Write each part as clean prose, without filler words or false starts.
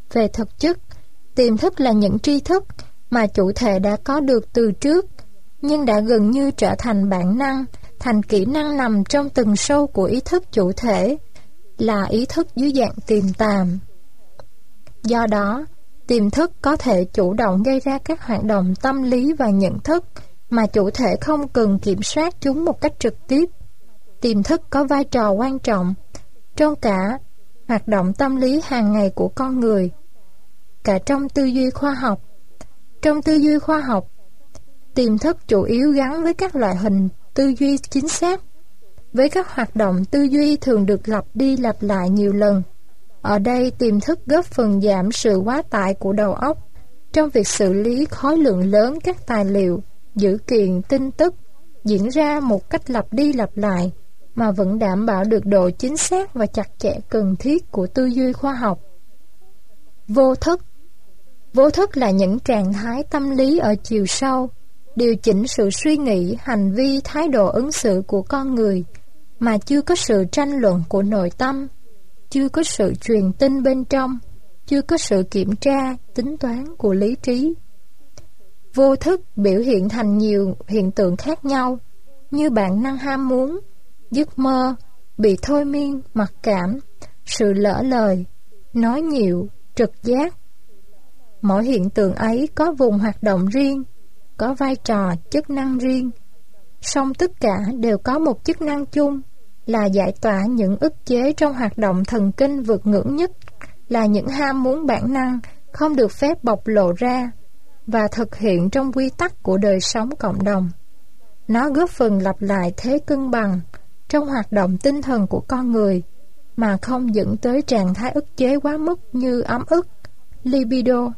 Về thực chất, tiềm thức là những tri thức mà chủ thể đã có được từ trước, nhưng đã gần như trở thành bản năng, thành kỹ năng nằm trong tầng sâu của ý thức chủ thể, là ý thức dưới dạng tiềm tàm. Do đó, tiềm thức có thể chủ động gây ra các hoạt động tâm lý và nhận thức mà chủ thể không cần kiểm soát chúng một cách trực tiếp. Tiềm thức có vai trò quan trọng trong cả hoạt động tâm lý hàng ngày của con người, cả trong tư duy khoa học. Trong tư duy khoa học, tiềm thức chủ yếu gắn với các loại hình tư duy chính xác, với các hoạt động tư duy thường được lặp đi lặp lại nhiều lần. Ở đây, tiềm thức góp phần giảm sự quá tải của đầu óc trong việc xử lý khối lượng lớn các tài liệu, dữ kiện, tin tức diễn ra một cách lặp đi lặp lại mà vẫn đảm bảo được độ chính xác và chặt chẽ cần thiết của tư duy khoa học. Vô thức. Vô thức là những trạng thái tâm lý ở chiều sâu, điều chỉnh sự suy nghĩ, hành vi, thái độ ứng xử của con người mà chưa có sự tranh luận của nội tâm, chưa có sự truyền tin bên trong, chưa có sự kiểm tra, tính toán của lý trí. Vô thức biểu hiện thành nhiều hiện tượng khác nhau, như bản năng ham muốn, giấc mơ, bị thôi miên, mặc cảm, sự lỡ lời, nói nhiều, trực giác. Mỗi hiện tượng ấy có vùng hoạt động riêng, có vai trò, chức năng riêng, song tất cả đều có một chức năng chung là giải tỏa những ức chế trong hoạt động thần kinh vượt ngưỡng nhất, là những ham muốn bản năng không được phép bộc lộ ra và thực hiện trong quy tắc của đời sống cộng đồng. Nó góp phần lặp lại thế cân bằng trong hoạt động tinh thần của con người mà không dẫn tới trạng thái ức chế quá mức như ấm ức, libido.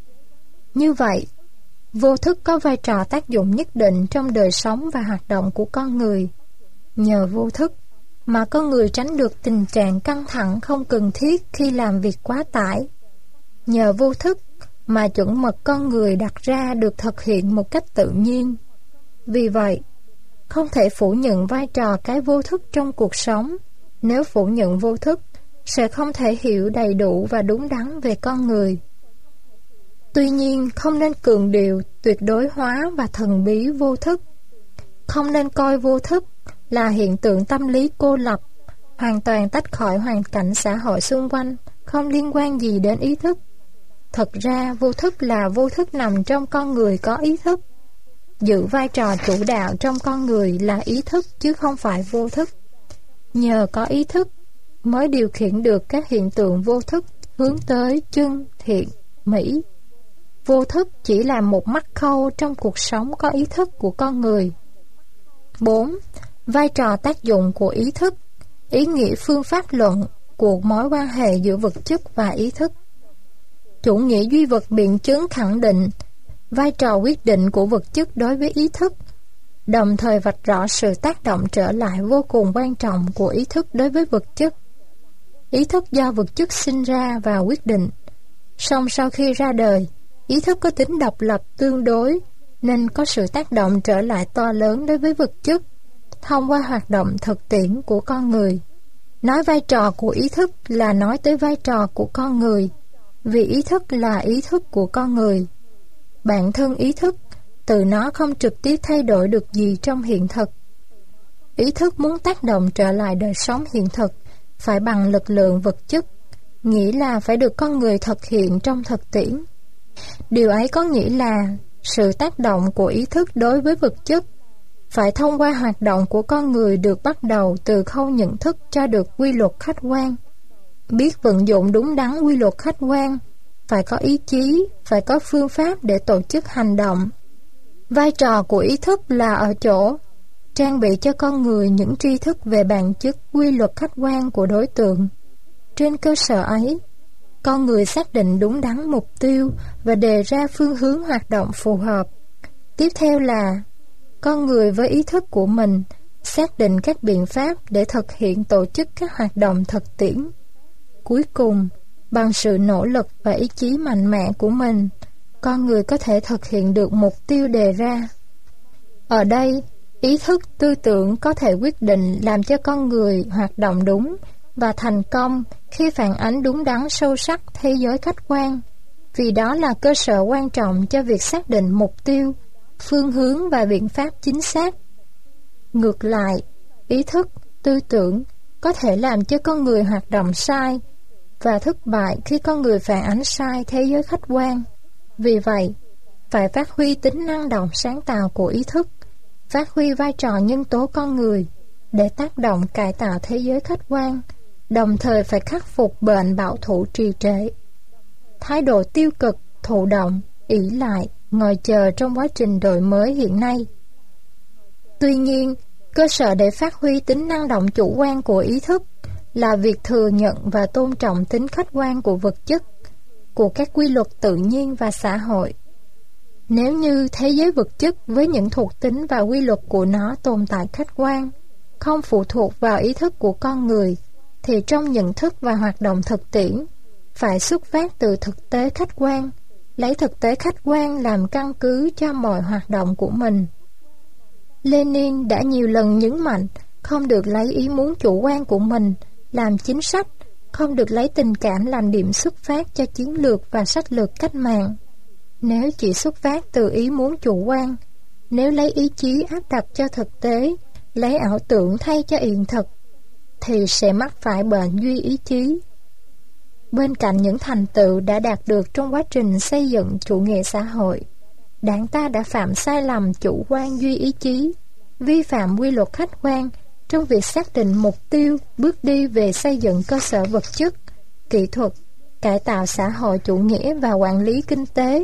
Như vậy, vô thức có vai trò tác dụng nhất định trong đời sống và hoạt động của con người. Nhờ vô thức mà con người tránh được tình trạng căng thẳng không cần thiết khi làm việc quá tải. Nhờ vô thức mà chuẩn mực con người đặt ra được thực hiện một cách tự nhiên. Vì vậy, không thể phủ nhận vai trò cái vô thức trong cuộc sống. Nếu phủ nhận vô thức, sẽ không thể hiểu đầy đủ và đúng đắn về con người. Tuy nhiên, không nên cường điệu, tuyệt đối hóa và thần bí vô thức. Không nên coi vô thức là hiện tượng tâm lý cô lập, hoàn toàn tách khỏi hoàn cảnh xã hội xung quanh, không liên quan gì đến ý thức. Thật ra, vô thức là vô thức nằm trong con người có ý thức. Giữ vai trò chủ đạo trong con người là ý thức chứ không phải vô thức. Nhờ có ý thức mới điều khiển được các hiện tượng vô thức hướng tới chân, thiện, mỹ. Vô thức chỉ là một mắc khâu trong cuộc sống có ý thức của con người. 4. Vai trò tác dụng của ý thức. Ý nghĩa phương pháp luận của mối quan hệ giữa vật chất và ý thức. Chủ nghĩa duy vật biện chứng khẳng định vai trò quyết định của vật chất đối với ý thức, đồng thời vạch rõ sự tác động trở lại vô cùng quan trọng của ý thức đối với vật chất. Ý thức do vật chất sinh ra và quyết định, song sau khi ra đời, ý thức có tính độc lập tương đối, nên có sự tác động trở lại to lớn đối với vật chất, thông qua hoạt động thực tiễn của con người. Nói vai trò của ý thức là nói tới vai trò của con người, vì ý thức là ý thức của con người. Bản thân ý thức, từ nó không trực tiếp thay đổi được gì trong hiện thực. Ý thức muốn tác động trở lại đời sống hiện thực, phải bằng lực lượng vật chất, nghĩa là phải được con người thực hiện trong thực tiễn. Điều ấy có nghĩa là sự tác động của ý thức đối với vật chất phải thông qua hoạt động của con người được bắt đầu từ khâu nhận thức cho được quy luật khách quan. Biết vận dụng đúng đắn quy luật khách quan, phải có ý chí, phải có phương pháp để tổ chức hành động. Vai trò của ý thức là ở chỗ trang bị cho con người những tri thức về bản chất quy luật khách quan của đối tượng. Trên cơ sở ấy, con người xác định đúng đắn mục tiêu và đề ra phương hướng hoạt động phù hợp. Tiếp theo là con người với ý thức của mình xác định các biện pháp để thực hiện tổ chức các hoạt động thực tiễn. Cuối cùng, bằng sự nỗ lực và ý chí mạnh mẽ của mình, con người có thể thực hiện được mục tiêu đề ra. Ở đây, ý thức tư tưởng có thể quyết định làm cho con người hoạt động đúng, và thành công khi phản ánh đúng đắn sâu sắc thế giới khách quan, vì đó là cơ sở quan trọng cho việc xác định mục tiêu, phương hướng và biện pháp chính xác. Ngược lại, ý thức, tư tưởng có thể làm cho con người hoạt động sai và thất bại khi con người phản ánh sai thế giới khách quan. Vì vậy, phải phát huy tính năng động sáng tạo của ý thức, phát huy vai trò nhân tố con người để tác động cải tạo thế giới khách quan, đồng thời phải khắc phục bệnh bảo thủ trì trệ. Thái độ tiêu cực, thụ động, ỷ lại, ngồi chờ trong quá trình đổi mới hiện nay. Tuy nhiên, cơ sở để phát huy tính năng động chủ quan của ý thức là việc thừa nhận và tôn trọng tính khách quan của vật chất, của các quy luật tự nhiên và xã hội. Nếu như thế giới vật chất với những thuộc tính và quy luật của nó tồn tại khách quan, không phụ thuộc vào ý thức của con người, thì trong nhận thức và hoạt động thực tiễn, phải xuất phát từ thực tế khách quan, lấy thực tế khách quan làm căn cứ cho mọi hoạt động của mình. Lenin đã nhiều lần nhấn mạnh không được lấy ý muốn chủ quan của mình làm chính sách, không được lấy tình cảm làm điểm xuất phát cho chiến lược và sách lược cách mạng. Nếu chỉ xuất phát từ ý muốn chủ quan, nếu lấy ý chí áp đặt cho thực tế, lấy ảo tưởng thay cho hiện thực, thì sẽ mắc phải bệnh duy ý chí. Bên cạnh những thành tựu đã đạt được trong quá trình xây dựng chủ nghĩa xã hội, Đảng ta đã phạm sai lầm chủ quan duy ý chí, vi phạm quy luật khách quan trong việc xác định mục tiêu, bước đi về xây dựng cơ sở vật chất, kỹ thuật, cải tạo xã hội chủ nghĩa và quản lý kinh tế.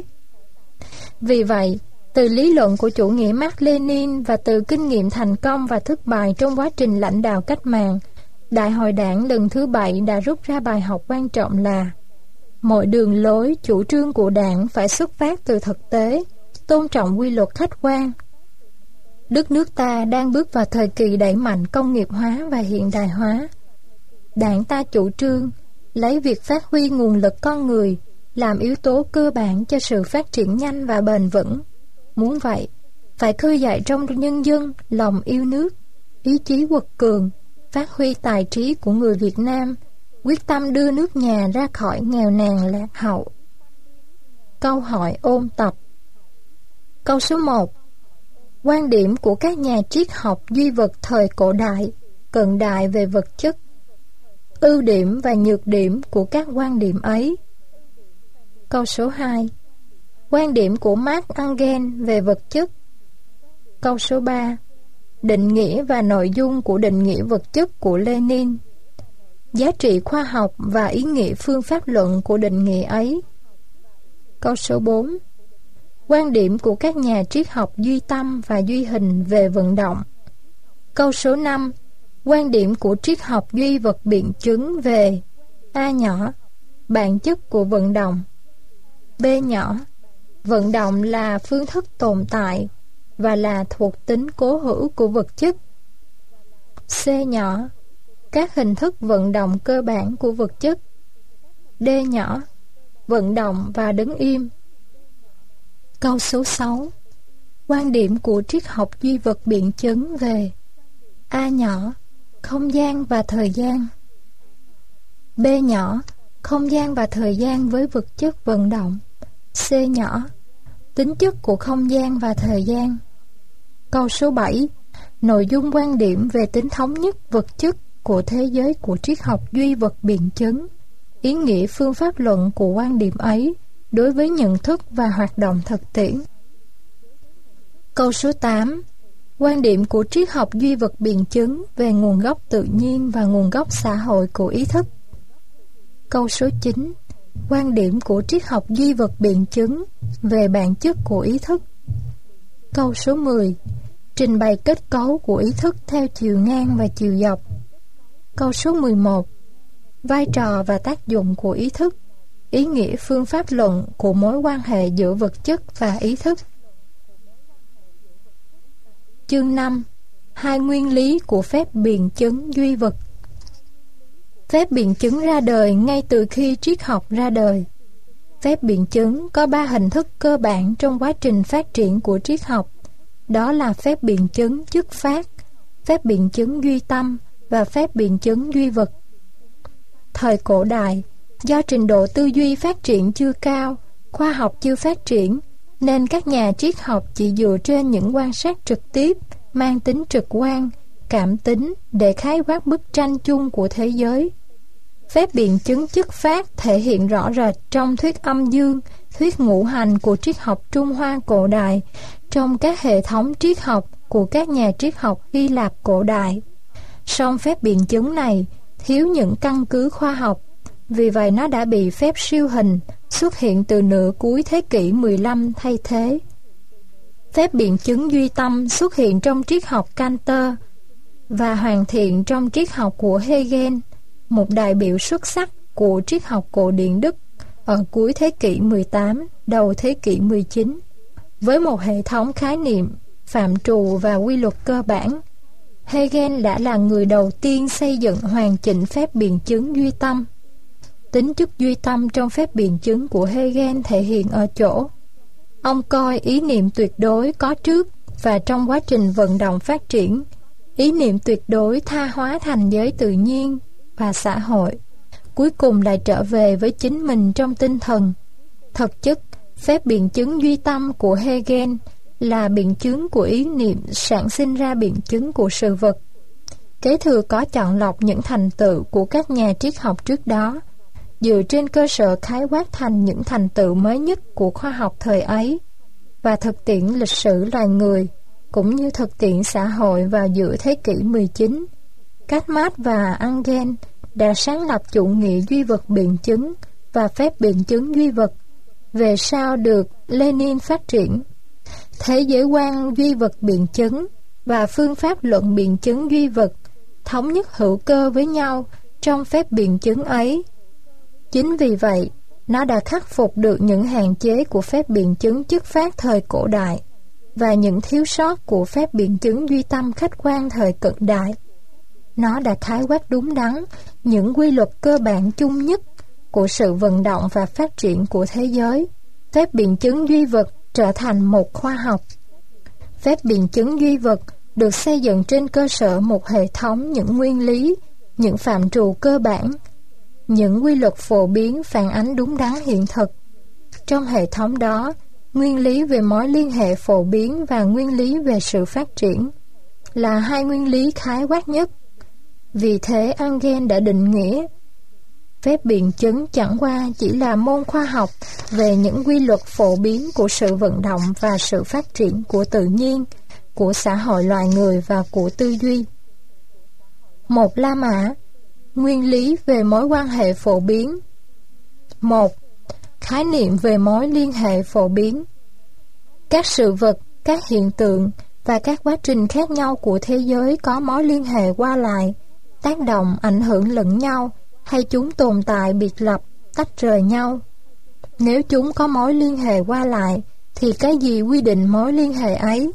Vì vậy, từ lý luận của chủ nghĩa Mác Lênin và từ kinh nghiệm thành công và thất bại trong quá trình lãnh đạo cách mạng, Đại hội Đảng lần thứ 7 đã rút ra bài học quan trọng là mọi đường lối, chủ trương của Đảng phải xuất phát từ thực tế, tôn trọng quy luật khách quan. Đất nước ta đang bước vào thời kỳ đẩy mạnh công nghiệp hóa và hiện đại hóa. Đảng ta chủ trương lấy việc phát huy nguồn lực con người làm yếu tố cơ bản cho sự phát triển nhanh và bền vững. Muốn vậy, phải khơi dậy trong nhân dân lòng yêu nước, ý chí quật cường, phát huy tài trí của người Việt Nam, quyết tâm đưa nước nhà ra khỏi nghèo nàn lạc hậu. Câu hỏi ôn tập. Câu số 1. Quan điểm của các nhà triết học duy vật thời cổ đại, cận đại về vật chất. Ưu điểm và nhược điểm của các quan điểm ấy. Câu số 2. Quan điểm của Marx Engels về vật chất. Câu số 3. Định nghĩa và nội dung của định nghĩa vật chất của Lenin. Giá trị khoa học và ý nghĩa phương pháp luận của định nghĩa ấy. Câu số 4. Quan điểm của các nhà triết học duy tâm và duy hình về vận động. Câu số 5. Quan điểm của triết học duy vật biện chứng về A nhỏ, bản chất của vận động. B nhỏ, vận động là phương thức tồn tại và là thuộc tính cố hữu của vật chất. C nhỏ, các hình thức vận động cơ bản của vật chất. D nhỏ, vận động và đứng im. Câu số 6. Quan điểm của triết học duy vật biện chứng về A nhỏ, không gian và thời gian. B nhỏ, không gian và thời gian với vật chất vận động. C nhỏ, tính chất của không gian và thời gian. Câu số 7. Nội dung quan điểm về tính thống nhất vật chất của thế giới của triết học duy vật biện chứng. Ý nghĩa phương pháp luận của quan điểm ấy đối với nhận thức và hoạt động thực tiễn. Câu số 8. Quan điểm của triết học duy vật biện chứng về nguồn gốc tự nhiên và nguồn gốc xã hội của ý thức. Câu số 9. Quan điểm của triết học duy vật biện chứng về bản chất của ý thức. Câu số 10. Trình bày kết cấu của ý thức theo chiều ngang và chiều dọc. Câu số 11. Vai trò và tác dụng của ý thức. Ý nghĩa phương pháp luận của mối quan hệ giữa vật chất và ý thức. Chương 5. Hai nguyên lý của phép biện chứng duy vật. Phép biện chứng ra đời ngay từ khi triết học ra đời. Phép biện chứng có 3 hình thức cơ bản trong quá trình phát triển của triết học. Đó là phép biện chứng chức phát, phép biện chứng duy tâm và phép biện chứng duy vật. Thời cổ đại, do trình độ tư duy phát triển chưa cao, khoa học chưa phát triển, nên các nhà triết học chỉ dựa trên những quan sát trực tiếp, mang tính trực quan, cảm tính để khái quát bức tranh chung của thế giới. Phép biện chứng chất phát thể hiện rõ rệt trong thuyết âm dương, thuyết ngũ hành của triết học Trung Hoa cổ đại, trong các hệ thống triết học của các nhà triết học Hy Lạp cổ đại. Song phép biện chứng này thiếu những căn cứ khoa học, vì vậy nó đã bị phép siêu hình xuất hiện từ nửa cuối thế kỷ 15 thay thế. Phép biện chứng duy tâm xuất hiện trong triết học Cantor và hoàn thiện trong triết học của Hegel, một đại biểu xuất sắc của triết học cổ điển Đức ở cuối thế kỷ 18, đầu thế kỷ 19, với một hệ thống khái niệm, phạm trù và quy luật cơ bản. Hegel đã là người đầu tiên xây dựng hoàn chỉnh phép biện chứng duy tâm. Tính chất duy tâm trong phép biện chứng của Hegel thể hiện ở chỗ ông coi ý niệm tuyệt đối có trước và trong quá trình vận động phát triển, ý niệm tuyệt đối tha hóa thành giới tự nhiên và xã hội, cuối cùng lại trở về với chính mình trong tinh thần. Thực chất, phép biện chứng duy tâm của Hegel là biện chứng của ý niệm sản sinh ra biện chứng của sự vật. Kế thừa có chọn lọc những thành tựu của các nhà triết học trước đó, dựa trên cơ sở khái quát thành những thành tựu mới nhất của khoa học thời ấy và thực tiễn lịch sử loài người, cũng như thực tiễn xã hội vào giữa thế kỷ 19. Các Marx và Engels đã sáng lập chủ nghĩa duy vật biện chứng và phép biện chứng duy vật, về sau được Lenin phát triển. Thế giới quan duy vật biện chứng và phương pháp luận biện chứng duy vật thống nhất hữu cơ với nhau trong phép biện chứng ấy. Chính vì vậy, nó đã khắc phục được những hạn chế của phép biện chứng chất phát thời cổ đại và những thiếu sót của phép biện chứng duy tâm khách quan thời cận đại. Nó đã khái quát đúng đắn những quy luật cơ bản chung nhất của sự vận động và phát triển của thế giới. Phép biện chứng duy vật trở thành một khoa học. Phép biện chứng duy vật được xây dựng trên cơ sở một hệ thống những nguyên lý, những phạm trù cơ bản, những quy luật phổ biến phản ánh đúng đắn hiện thực. Trong hệ thống đó, nguyên lý về mối liên hệ phổ biến và nguyên lý về sự phát triển là hai nguyên lý khái quát nhất. Vì thế Engels đã định nghĩa phép biện chứng chẳng qua chỉ là môn khoa học về những quy luật phổ biến của sự vận động và sự phát triển của tự nhiên, của xã hội loài người và của tư duy. Một La Mã, nguyên lý về mối quan hệ phổ biến. 1. Khái niệm về mối liên hệ phổ biến. Các sự vật, các hiện tượng và các quá trình khác nhau của thế giới có mối liên hệ qua lại, tác động, ảnh hưởng lẫn nhau, hay chúng tồn tại biệt lập, tách rời nhau. Nếu chúng có mối liên hệ qua lại, thì cái gì quy định mối liên hệ ấy?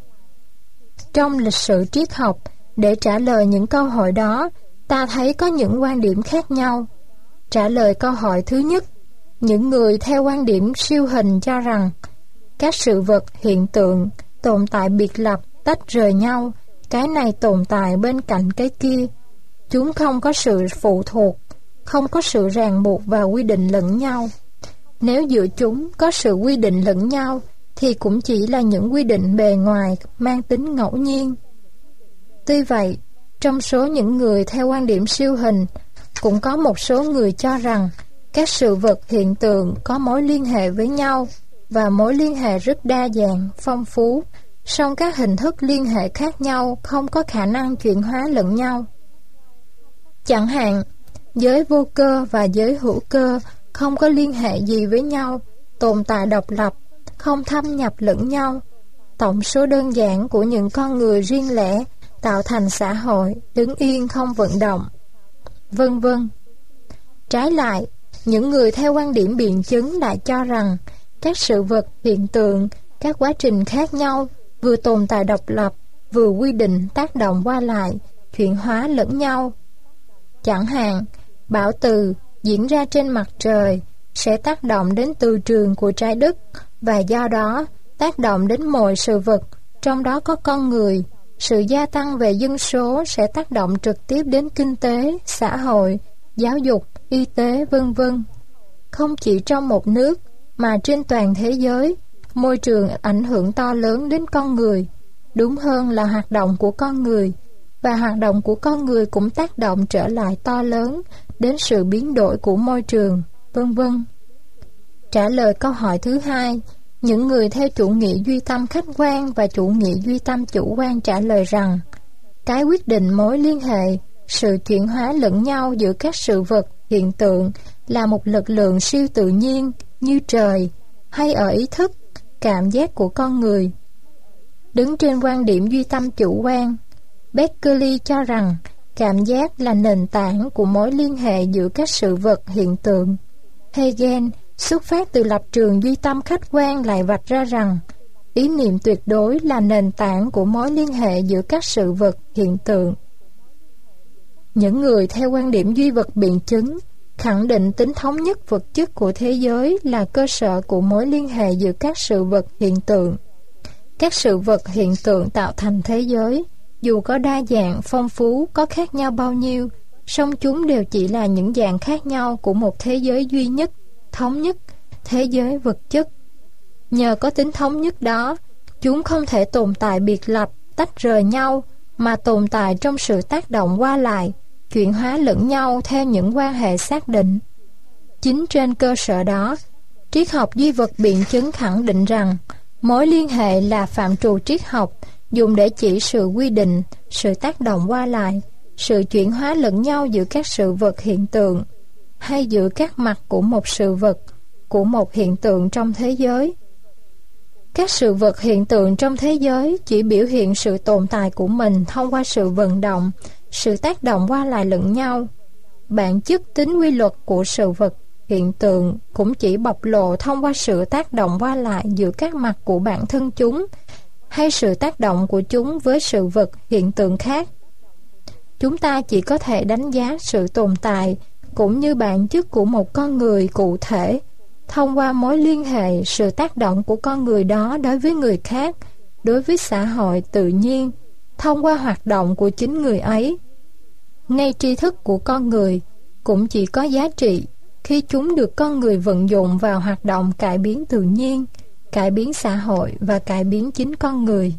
Trong lịch sử triết học, để trả lời những câu hỏi đó, ta thấy có những quan điểm khác nhau. Trả lời câu hỏi thứ nhất, những người theo quan điểm siêu hình cho rằng các sự vật, hiện tượng tồn tại biệt lập, tách rời nhau, cái này tồn tại bên cạnh cái kia. Chúng không có sự phụ thuộc, không có sự ràng buộc và quy định lẫn nhau. Nếu giữa chúng có sự quy định lẫn nhau, thì cũng chỉ là những quy định bề ngoài mang tính ngẫu nhiên. Tuy vậy, trong số những người theo quan điểm siêu hình, cũng có một số người cho rằng các sự vật, hiện tượng có mối liên hệ với nhau và mối liên hệ rất đa dạng, phong phú, song các hình thức liên hệ khác nhau không có khả năng chuyển hóa lẫn nhau. Chẳng hạn, giới vô cơ và giới hữu cơ không có liên hệ gì với nhau, tồn tại độc lập, không thâm nhập lẫn nhau. Tổng số đơn giản của những con người riêng lẻ tạo thành xã hội, đứng yên không vận động, vân vân. Trái lại, những người theo quan điểm biện chứng lại cho rằng các sự vật, hiện tượng, các quá trình khác nhau vừa tồn tại độc lập, vừa quy định tác động qua lại, chuyển hóa lẫn nhau. Chẳng hạn, bão từ diễn ra trên mặt trời sẽ tác động đến từ trường của trái đất và do đó tác động đến mọi sự vật, trong đó có con người. Sự gia tăng về dân số sẽ tác động trực tiếp đến kinh tế, xã hội, giáo dục, y tế, vân vân. Không chỉ trong một nước, mà trên toàn thế giới, môi trường ảnh hưởng to lớn đến con người. Đúng hơn là hoạt động của con người, và hoạt động của con người cũng tác động trở lại to lớn đến sự biến đổi của môi trường, vân vân. Trả lời câu hỏi thứ hai, những người theo chủ nghĩa duy tâm khách quan và chủ nghĩa duy tâm chủ quan trả lời rằng cái quyết định mối liên hệ, sự chuyển hóa lẫn nhau giữa các sự vật, hiện tượng là một lực lượng siêu tự nhiên như trời hay ở ý thức, cảm giác của con người. Đứng trên quan điểm duy tâm chủ quan, Berkeley cho rằng cảm giác là nền tảng của mối liên hệ giữa các sự vật, hiện tượng. Hegel xuất phát từ lập trường duy tâm khách quan lại vạch ra rằng ý niệm tuyệt đối là nền tảng của mối liên hệ giữa các sự vật, hiện tượng. Những người theo quan điểm duy vật biện chứng khẳng định tính thống nhất vật chất của thế giới là cơ sở của mối liên hệ giữa các sự vật, hiện tượng. Các sự vật, hiện tượng tạo thành thế giới, dù có đa dạng, phong phú, có khác nhau bao nhiêu, song chúng đều chỉ là những dạng khác nhau của một thế giới duy nhất, thống nhất, thế giới vật chất. Nhờ có tính thống nhất đó, chúng không thể tồn tại biệt lập, tách rời nhau, mà tồn tại trong sự tác động qua lại, chuyển hóa lẫn nhau theo những quan hệ xác định. Chính trên cơ sở đó, triết học duy vật biện chứng khẳng định rằng mối liên hệ là phạm trù triết học dùng để chỉ sự quy định, sự tác động qua lại, sự chuyển hóa lẫn nhau giữa các sự vật, hiện tượng, hay giữa các mặt của một sự vật, của một hiện tượng trong thế giới. Các sự vật, hiện tượng trong thế giới chỉ biểu hiện sự tồn tại của mình thông qua sự vận động, sự tác động qua lại lẫn nhau. Bản chất tính quy luật của sự vật, hiện tượng cũng chỉ bộc lộ thông qua sự tác động qua lại giữa các mặt của bản thân chúng, hay sự tác động của chúng với sự vật, hiện tượng khác. Chúng ta chỉ có thể đánh giá sự tồn tại cũng như bản chất của một con người cụ thể thông qua mối liên hệ, sự tác động của con người đó đối với người khác, đối với xã hội, tự nhiên, thông qua hoạt động của chính người ấy. Ngay tri thức của con người cũng chỉ có giá trị khi chúng được con người vận dụng vào hoạt động cải biến tự nhiên, cải biến xã hội và cải biến chính con người.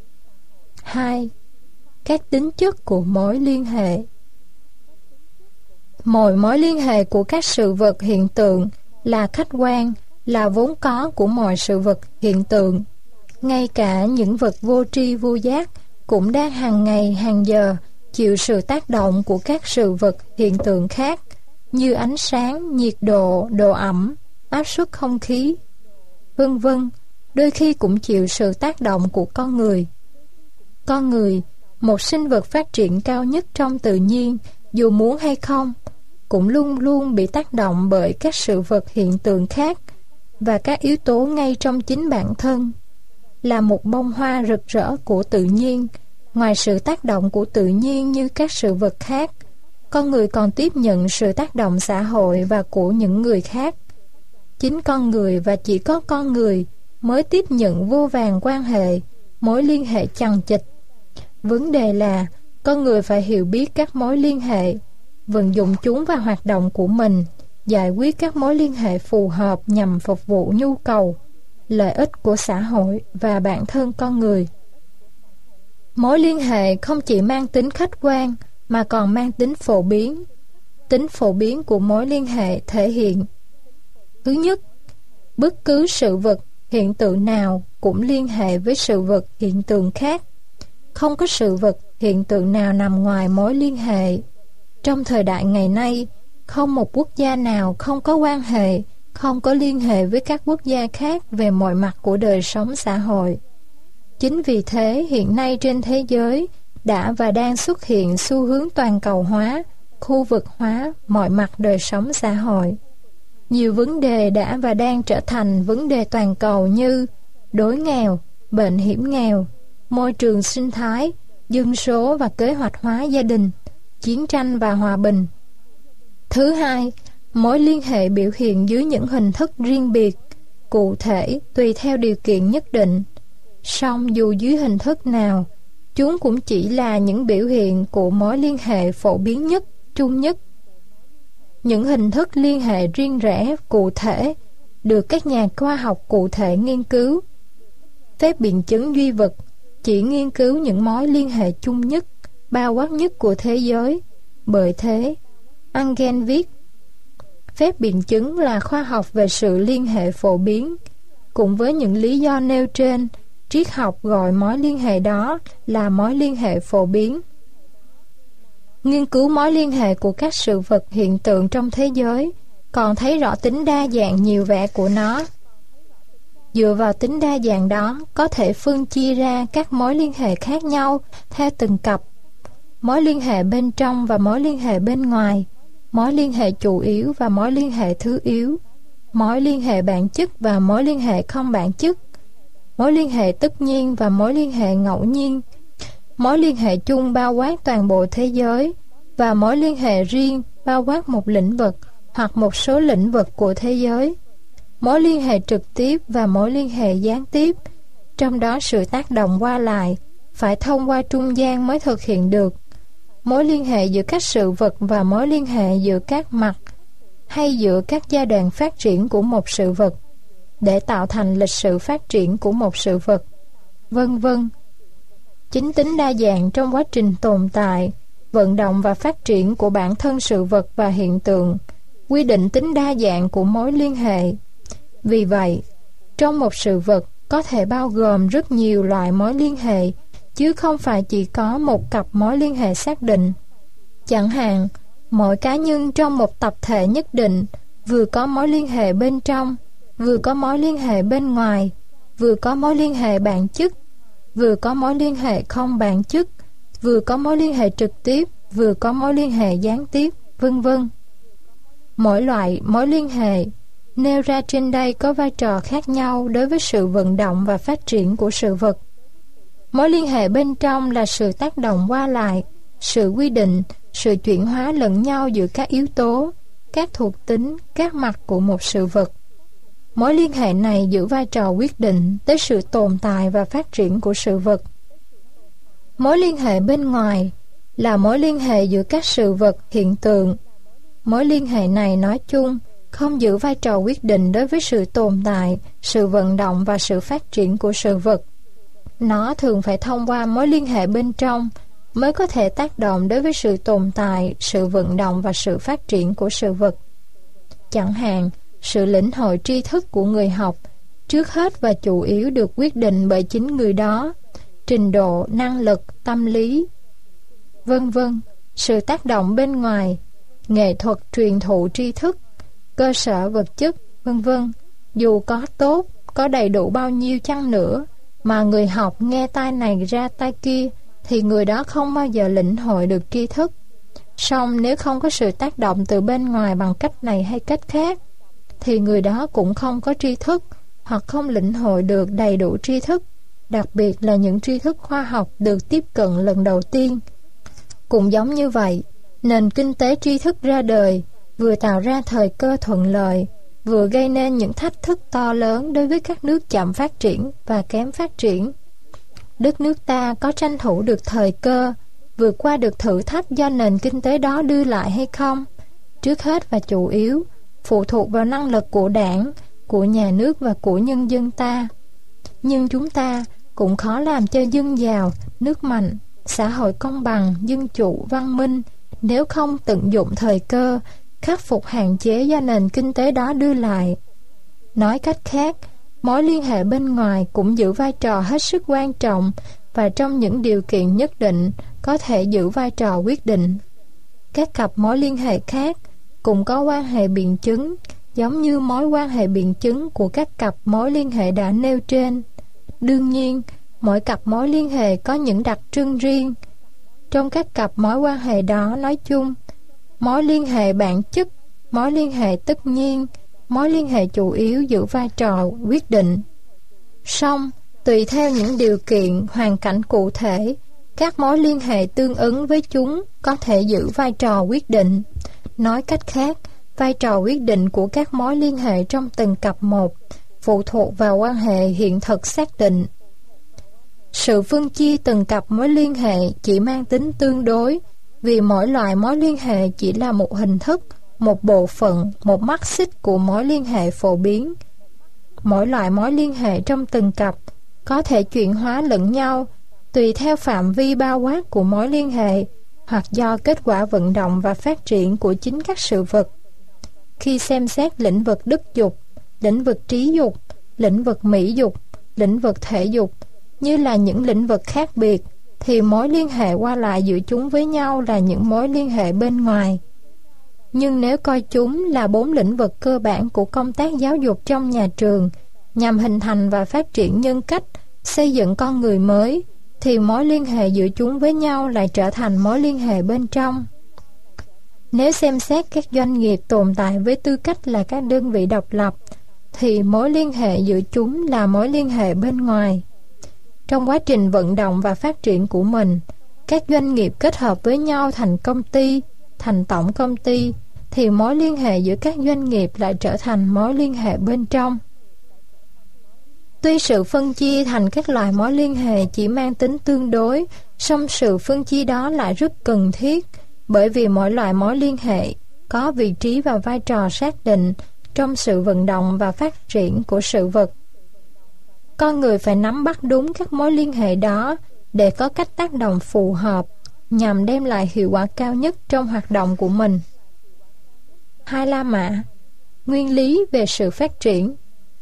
2. Các tính chất của mối liên hệ. Mọi mối liên hệ của các sự vật, hiện tượng là khách quan, là vốn có của mọi sự vật, hiện tượng. Ngay cả những vật vô tri vô giác cũng đang hàng ngày, hàng giờ chịu sự tác động của các sự vật, hiện tượng khác như ánh sáng, nhiệt độ, độ ẩm, áp suất không khí, vân vân, đôi khi cũng chịu sự tác động của con người. Con người, một sinh vật phát triển cao nhất trong tự nhiên, dù muốn hay không, cũng luôn luôn bị tác động bởi các sự vật, hiện tượng khác và các yếu tố ngay trong chính bản thân. Là một bông hoa rực rỡ của tự nhiên, ngoài sự tác động của tự nhiên như các sự vật khác, con người còn tiếp nhận sự tác động xã hội và của những người khác. Chính con người và chỉ có con người mới tiếp nhận vô vàn quan hệ, mối liên hệ chằng chịt. Vấn đề là con người phải hiểu biết các mối liên hệ, vận dụng chúng vào hoạt động của mình, giải quyết các mối liên hệ phù hợp nhằm phục vụ nhu cầu, lợi ích của xã hội và bản thân con người. Mối liên hệ không chỉ mang tính khách quan mà còn mang tính phổ biến. Tính phổ biến của mối liên hệ thể hiện: thứ nhất, bất cứ sự vật, hiện tượng nào cũng liên hệ với sự vật, hiện tượng khác. Không có sự vật, hiện tượng nào nằm ngoài mối liên hệ. Trong thời đại ngày nay, không một quốc gia nào không có quan hệ, không có liên hệ với các quốc gia khác về mọi mặt của đời sống xã hội. Chính vì thế, hiện nay trên thế giới đã và đang xuất hiện xu hướng toàn cầu hóa, khu vực hóa mọi mặt đời sống xã hội. Nhiều vấn đề đã và đang trở thành vấn đề toàn cầu như đói nghèo, bệnh hiểm nghèo, môi trường sinh thái, dân số và kế hoạch hóa gia đình, chiến tranh và hòa bình. Thứ hai, mối liên hệ biểu hiện dưới những hình thức riêng biệt, cụ thể tùy theo điều kiện nhất định. Song dù dưới hình thức nào, chúng cũng chỉ là những biểu hiện của mối liên hệ phổ biến nhất, chung nhất. Những hình thức liên hệ riêng rẽ, cụ thể được các nhà khoa học cụ thể nghiên cứu. Phép biện chứng duy vật chỉ nghiên cứu những mối liên hệ chung nhất, bao quát nhất của thế giới. Bởi thế, Engel viết, phép biện chứng là khoa học về sự liên hệ phổ biến. Cùng với những lý do nêu trên, triết học gọi mối liên hệ đó là mối liên hệ phổ biến. Nghiên cứu mối liên hệ của các sự vật hiện tượng trong thế giới còn thấy rõ tính đa dạng nhiều vẻ của nó. Dựa vào tính đa dạng đó, có thể phân chia ra các mối liên hệ khác nhau theo từng cặp. Mối liên hệ bên trong và mối liên hệ bên ngoài, mối liên hệ chủ yếu và mối liên hệ thứ yếu, mối liên hệ bản chất và mối liên hệ không bản chất, mối liên hệ tất nhiên và mối liên hệ ngẫu nhiên, mối liên hệ chung bao quát toàn bộ thế giới và mối liên hệ riêng bao quát một lĩnh vực hoặc một số lĩnh vực của thế giới, mối liên hệ trực tiếp và mối liên hệ gián tiếp, trong đó sự tác động qua lại phải thông qua trung gian mới thực hiện được, mối liên hệ giữa các sự vật và mối liên hệ giữa các mặt hay giữa các giai đoạn phát triển của một sự vật để tạo thành lịch sử phát triển của một sự vật, vân vân. Chính tính đa dạng trong quá trình tồn tại, vận động và phát triển của bản thân sự vật và hiện tượng quy định tính đa dạng của mối liên hệ. Vì vậy, trong một sự vật có thể bao gồm rất nhiều loại mối liên hệ, chứ không phải chỉ có một cặp mối liên hệ xác định. Chẳng hạn, mỗi cá nhân trong một tập thể nhất định vừa có mối liên hệ bên trong, vừa có mối liên hệ bên ngoài, vừa có mối liên hệ bản chất, vừa có mối liên hệ không bản chất, vừa có mối liên hệ trực tiếp, vừa có mối liên hệ gián tiếp, vân vân. Mỗi loại mối liên hệ nêu ra trên đây có vai trò khác nhau đối với sự vận động và phát triển của sự vật. Mối liên hệ bên trong là sự tác động qua lại, sự quy định, sự chuyển hóa lẫn nhau giữa các yếu tố, các thuộc tính, các mặt của một sự vật. Mối liên hệ này giữ vai trò quyết định tới sự tồn tại và phát triển của sự vật. Mối liên hệ bên ngoài là mối liên hệ giữa các sự vật, hiện tượng. Mối liên hệ này nói chung không giữ vai trò quyết định đối với sự tồn tại, sự vận động và sự phát triển của sự vật. Nó thường phải thông qua mối liên hệ bên trong mới có thể tác động đối với sự tồn tại, sự vận động và sự phát triển của sự vật. Chẳng hạn, sự lĩnh hội tri thức của người học trước hết và chủ yếu được quyết định bởi chính người đó, trình độ, năng lực, tâm lý, vân vân. Sự tác động bên ngoài, nghệ thuật truyền thụ tri thức, cơ sở vật chất, vân vân, dù có tốt, có đầy đủ bao nhiêu chăng nữa, mà người học nghe tai này ra tai kia, thì người đó không bao giờ lĩnh hội được tri thức. Song nếu không có sự tác động từ bên ngoài bằng cách này hay cách khác, thì người đó cũng không có tri thức, hoặc không lĩnh hội được đầy đủ tri thức, đặc biệt là những tri thức khoa học được tiếp cận lần đầu tiên. Cũng giống như vậy, nền kinh tế tri thức ra đời, vừa tạo ra thời cơ thuận lợi, vừa gây nên những thách thức to lớn đối với các nước chậm phát triển và kém phát triển. Đất nước ta có tranh thủ được thời cơ, vượt qua được thử thách do nền kinh tế đó đưa lại hay không? Trước hết và chủ yếu, phụ thuộc vào năng lực của đảng, của nhà nước và của nhân dân ta. Nhưng chúng ta cũng khó làm cho dân giàu, nước mạnh, xã hội công bằng, dân chủ, văn minh nếu không tận dụng thời cơ, khắc phục hạn chế do nền kinh tế đó đưa lại. Nói cách khác, mối liên hệ bên ngoài cũng giữ vai trò hết sức quan trọng và trong những điều kiện nhất định có thể giữ vai trò quyết định. Các cặp mối liên hệ khác cũng có quan hệ biện chứng, giống như mối quan hệ biện chứng của các cặp mối liên hệ đã nêu trên. Đương nhiên, mỗi cặp mối liên hệ có những đặc trưng riêng. Trong các cặp mối quan hệ đó nói chung, mối liên hệ bản chất, mối liên hệ tất nhiên, mối liên hệ chủ yếu giữ vai trò quyết định. Song, tùy theo những điều kiện, hoàn cảnh cụ thể, các mối liên hệ tương ứng với chúng có thể giữ vai trò quyết định. Nói cách khác, vai trò quyết định của các mối liên hệ trong từng cặp một phụ thuộc vào quan hệ hiện thực xác định. Sự phân chia từng cặp mối liên hệ chỉ mang tính tương đối, vì mỗi loại mối liên hệ chỉ là một hình thức, một bộ phận, một mắt xích của mối liên hệ phổ biến. Mỗi loại mối liên hệ trong từng cặp có thể chuyển hóa lẫn nhau tùy theo phạm vi bao quát của mối liên hệ hoặc do kết quả vận động và phát triển của chính các sự vật. Khi xem xét lĩnh vực đức dục, lĩnh vực trí dục, lĩnh vực mỹ dục, lĩnh vực thể dục như là những lĩnh vực khác biệt, thì mối liên hệ qua lại giữa chúng với nhau là những mối liên hệ bên ngoài. Nhưng nếu coi chúng là 4 lĩnh vực cơ bản của công tác giáo dục trong nhà trường, nhằm hình thành và phát triển nhân cách, xây dựng con người mới, thì mối liên hệ giữa chúng với nhau lại trở thành mối liên hệ bên trong. Nếu xem xét các doanh nghiệp tồn tại với tư cách là các đơn vị độc lập, thì mối liên hệ giữa chúng là mối liên hệ bên ngoài. Trong quá trình vận động và phát triển của mình, các doanh nghiệp kết hợp với nhau thành công ty, thành tổng công ty, thì mối liên hệ giữa các doanh nghiệp lại trở thành mối liên hệ bên trong. Tuy sự phân chia thành các loại mối liên hệ chỉ mang tính tương đối, song sự phân chia đó lại rất cần thiết, bởi vì mỗi loại mối liên hệ có vị trí và vai trò xác định trong sự vận động và phát triển của sự vật. Con người phải nắm bắt đúng các mối liên hệ đó để có cách tác động phù hợp nhằm đem lại hiệu quả cao nhất trong hoạt động của mình. Hai La Mã, nguyên lý về sự phát triển.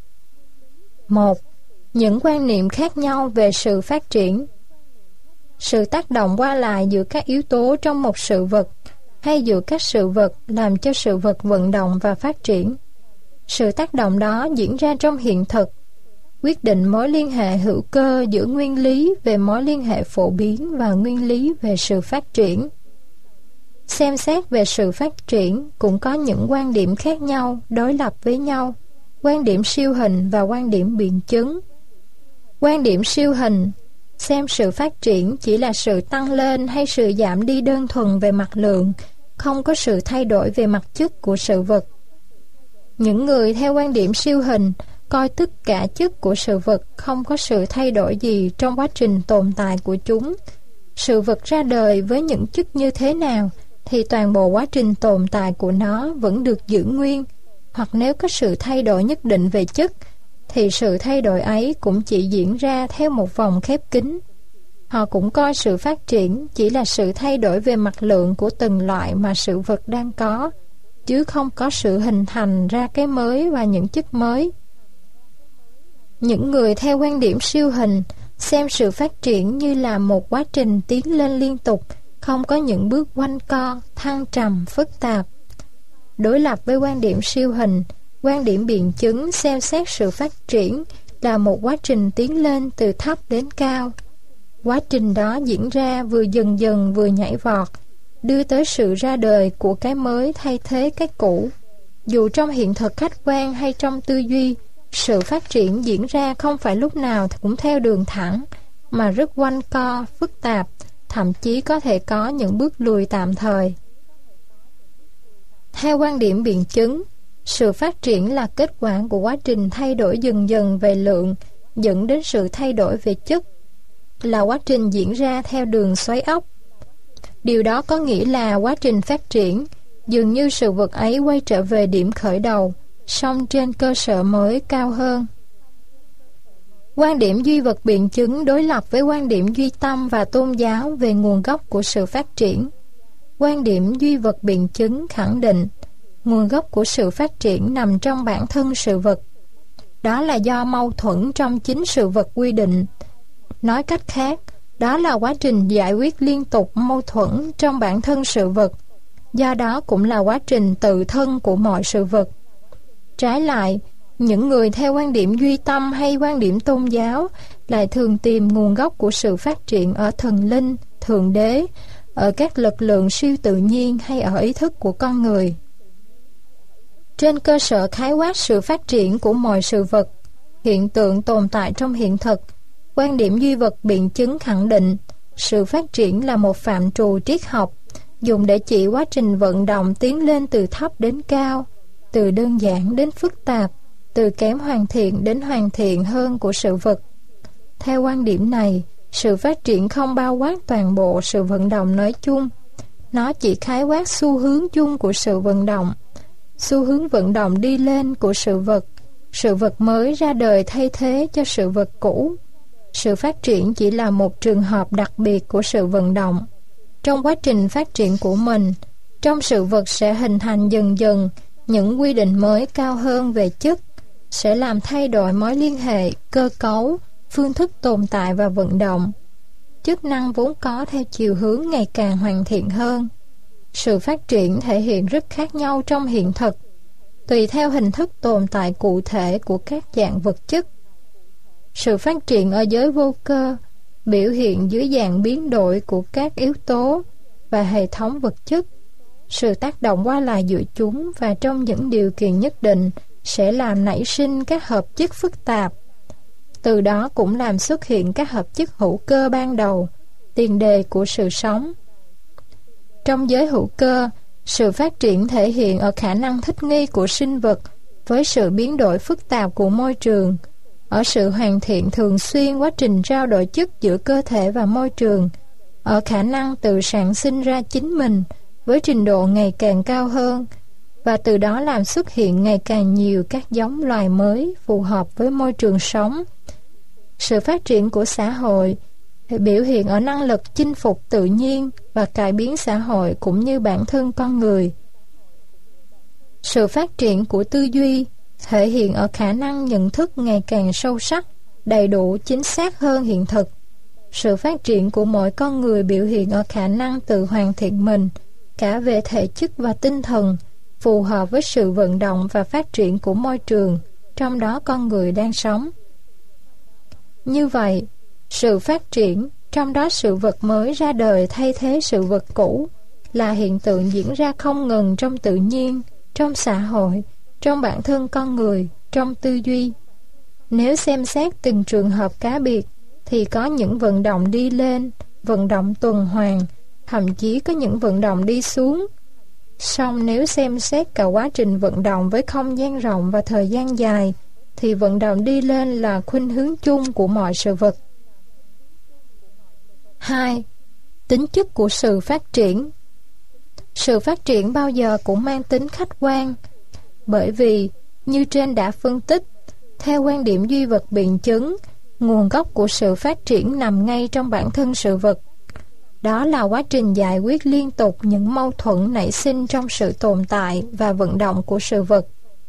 1. Những quan niệm khác nhau về sự phát triển. Sự tác động qua lại giữa các yếu tố trong một sự vật hay giữa các sự vật làm cho sự vật vận động và phát triển. Sự tác động đó diễn ra trong hiện thực, quyết định mối liên hệ hữu cơ giữa nguyên lý về mối liên hệ phổ biến và nguyên lý về sự phát triển. Xem xét về sự phát triển cũng có những quan điểm khác nhau, đối lập với nhau, quan điểm siêu hình và quan điểm biện chứng. Quan điểm siêu hình xem sự phát triển chỉ là sự tăng lên hay sự giảm đi đơn thuần về mặt lượng, không có sự thay đổi về mặt chất của sự vật. Những người theo quan điểm siêu hình coi tất cả chất của sự vật không có sự thay đổi gì trong quá trình tồn tại của chúng. Sự vật ra đời với những chất như thế nào thì toàn bộ quá trình tồn tại của nó vẫn được giữ nguyên, hoặc nếu có sự thay đổi nhất định về chất thì sự thay đổi ấy cũng chỉ diễn ra theo một vòng khép kín. Họ cũng coi sự phát triển chỉ là sự thay đổi về mặt lượng của từng loại mà sự vật đang có, chứ không có sự hình thành ra cái mới và những chất mới. Những người theo quan điểm siêu hình xem sự phát triển như là một quá trình tiến lên liên tục, không có những bước quanh co, thăng trầm, phức tạp. Đối lập với quan điểm siêu hình, quan điểm biện chứng xem xét sự phát triển là một quá trình tiến lên từ thấp đến cao. Quá trình đó diễn ra vừa dần dần vừa nhảy vọt, đưa tới sự ra đời của cái mới thay thế cái cũ. Dù trong hiện thực khách quan hay trong tư duy, sự phát triển diễn ra không phải lúc nào cũng theo đường thẳng, mà rất quanh co, phức tạp, thậm chí có thể có những bước lùi tạm thời. Theo quan điểm biện chứng, sự phát triển là kết quả của quá trình thay đổi dần dần về lượng, dẫn đến sự thay đổi về chất, là quá trình diễn ra theo đường xoáy ốc. Điều đó có nghĩa là quá trình phát triển, dường như sự vật ấy quay trở về điểm khởi đầu, song trên cơ sở mới cao hơn. Quan điểm duy vật biện chứng đối lập với quan điểm duy tâm và tôn giáo về nguồn gốc của sự phát triển. Quan điểm duy vật biện chứng khẳng định nguồn gốc của sự phát triển nằm trong bản thân sự vật. Đó là do mâu thuẫn trong chính sự vật quy định. Nói cách khác, đó là quá trình giải quyết liên tục mâu thuẫn trong bản thân sự vật. Do đó cũng là quá trình tự thân của mọi sự vật. Trái lại, những người theo quan điểm duy tâm hay quan điểm tôn giáo lại thường tìm nguồn gốc của sự phát triển ở thần linh, thượng đế, ở các lực lượng siêu tự nhiên hay ở ý thức của con người. Trên cơ sở khái quát sự phát triển của mọi sự vật, hiện tượng tồn tại trong hiện thực, quan điểm duy vật biện chứng khẳng định sự phát triển là một phạm trù triết học dùng để chỉ quá trình vận động tiến lên từ thấp đến cao, từ đơn giản đến phức tạp, từ kém hoàn thiện đến hoàn thiện hơn của sự vật. Theo quan điểm này, sự phát triển không bao quát toàn bộ sự vận động nói chung. Nó chỉ khái quát xu hướng chung của sự vận động, xu hướng vận động đi lên của sự vật mới ra đời thay thế cho sự vật cũ. Sự phát triển chỉ là một trường hợp đặc biệt của sự vận động. Trong quá trình phát triển của mình, trong sự vật sẽ hình thành dần dần những quy định mới cao hơn về chất, sẽ làm thay đổi mối liên hệ, cơ cấu, phương thức tồn tại và vận động. Chức năng vốn có theo chiều hướng ngày càng hoàn thiện hơn. Sự phát triển thể hiện rất khác nhau trong hiện thực, tùy theo hình thức tồn tại cụ thể của các dạng vật chất. Sự phát triển ở giới vô cơ biểu hiện dưới dạng biến đổi của các yếu tố và hệ thống vật chất. Sự tác động qua lại giữa chúng và trong những điều kiện nhất định sẽ làm nảy sinh các hợp chất phức tạp. Từ đó cũng làm xuất hiện các hợp chất hữu cơ ban đầu, tiền đề của sự sống. Trong giới hữu cơ, sự phát triển thể hiện ở khả năng thích nghi của sinh vật với sự biến đổi phức tạp của môi trường, ở sự hoàn thiện thường xuyên quá trình trao đổi chất giữa cơ thể và môi trường, ở khả năng tự sản sinh ra chính mình với trình độ ngày càng cao hơn, và từ đó làm xuất hiện ngày càng nhiều các giống loài mới phù hợp với môi trường sống. Sự phát triển của xã hội biểu hiện ở năng lực chinh phục tự nhiên và cải biến xã hội cũng như bản thân con người. Sự phát triển của tư duy thể hiện ở khả năng nhận thức ngày càng sâu sắc, đầy đủ, chính xác hơn hiện thực. Sự phát triển của mỗi con người biểu hiện ở khả năng tự hoàn thiện mình, cả về thể chất và tinh thần, phù hợp với sự vận động và phát triển của môi trường, trong đó con người đang sống. Như vậy, sự phát triển, trong đó sự vật mới ra đời thay thế sự vật cũ, là hiện tượng diễn ra không ngừng trong tự nhiên, trong xã hội, trong bản thân con người, trong tư duy. Nếu xem xét từng trường hợp cá biệt, thì có những vận động đi lên, vận động tuần hoàn, thậm chí có những vận động đi xuống. Song nếu xem xét cả quá trình vận động với không gian rộng và thời gian dài, thì vận động đi lên là khuynh hướng chung của mọi sự vật. 2. Tính chất của sự phát triển. Sự phát triển bao giờ cũng mang tính khách quan, bởi vì, như trên đã phân tích, theo quan điểm duy vật biện chứng, nguồn gốc của sự phát triển nằm ngay trong bản thân sự vật. Đó là quá trình giải quyết liên tục những mâu thuẫn nảy sinh trong sự tồn tại và vận động của sự vật.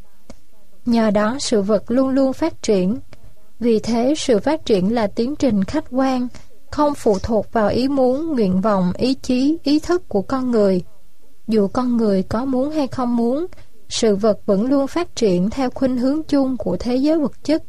Nhờ đó sự vật luôn luôn phát triển. Vì thế sự phát triển là tiến trình khách quan, không phụ thuộc vào ý muốn, nguyện vọng, ý chí, ý thức của con người. Dù con người có muốn hay không muốn, sự vật vẫn luôn phát triển theo khuynh hướng chung của thế giới vật chất.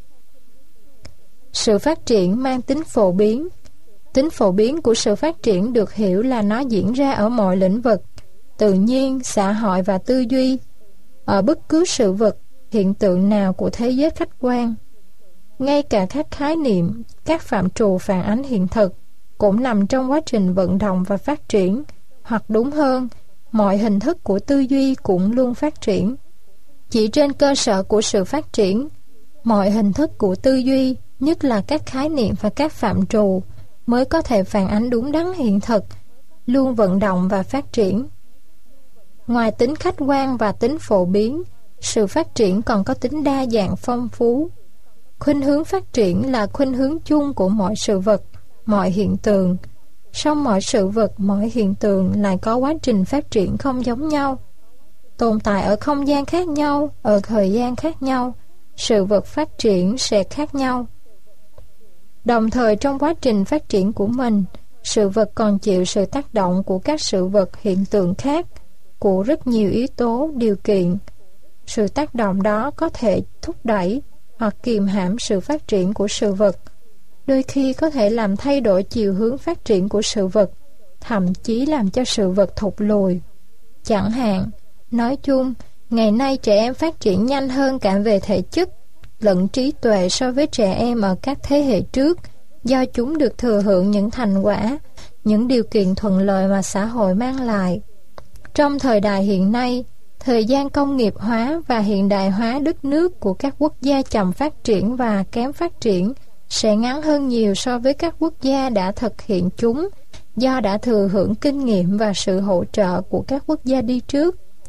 Sự phát triển mang tính phổ biến. Tính phổ biến của sự phát triển được hiểu là nó diễn ra ở mọi lĩnh vực, tự nhiên, xã hội và tư duy, ở bất cứ sự vật, hiện tượng nào của thế giới khách quan. Ngay cả các khái niệm, các phạm trù phản ánh hiện thực cũng nằm trong quá trình vận động và phát triển, hoặc đúng hơn, mọi hình thức của tư duy cũng luôn phát triển. Chỉ trên cơ sở của sự phát triển, mọi hình thức của tư duy, nhất là các khái niệm và các phạm trù, mới có thể phản ánh đúng đắn hiện thực, luôn vận động và phát triển. Ngoài tính khách quan và tính phổ biến, sự phát triển còn có tính đa dạng phong phú. Khuynh hướng phát triển là khuynh hướng chung của mọi sự vật, mọi hiện tượng. Song mọi sự vật, mọi hiện tượng lại có quá trình phát triển không giống nhau. Tồn tại ở không gian khác nhau, ở thời gian khác nhau, sự vật phát triển sẽ khác nhau. Đồng thời trong quá trình phát triển của mình, sự vật còn chịu sự tác động của các sự vật hiện tượng khác, của rất nhiều yếu tố, điều kiện. Sự tác động đó có thể thúc đẩy hoặc kìm hãm sự phát triển của sự vật, đôi khi có thể làm thay đổi chiều hướng phát triển của sự vật, thậm chí làm cho sự vật thụt lùi. Chẳng hạn, nói chung, ngày nay trẻ em phát triển nhanh hơn cả về thể chất lẫn trí tuệ so với trẻ em ở các thế hệ trước, do chúng được thừa hưởng những thành quả, những điều kiện thuận lợi mà xã hội mang lại. Trong thời đại hiện nay, thời gian công nghiệp hóa và hiện đại hóa đất nước của các quốc gia chậm phát triển và kém phát triển sẽ ngắn hơn nhiều so với các quốc gia đã thực hiện chúng, do đã thừa hưởng kinh nghiệm và sự hỗ trợ của các quốc gia đi trước.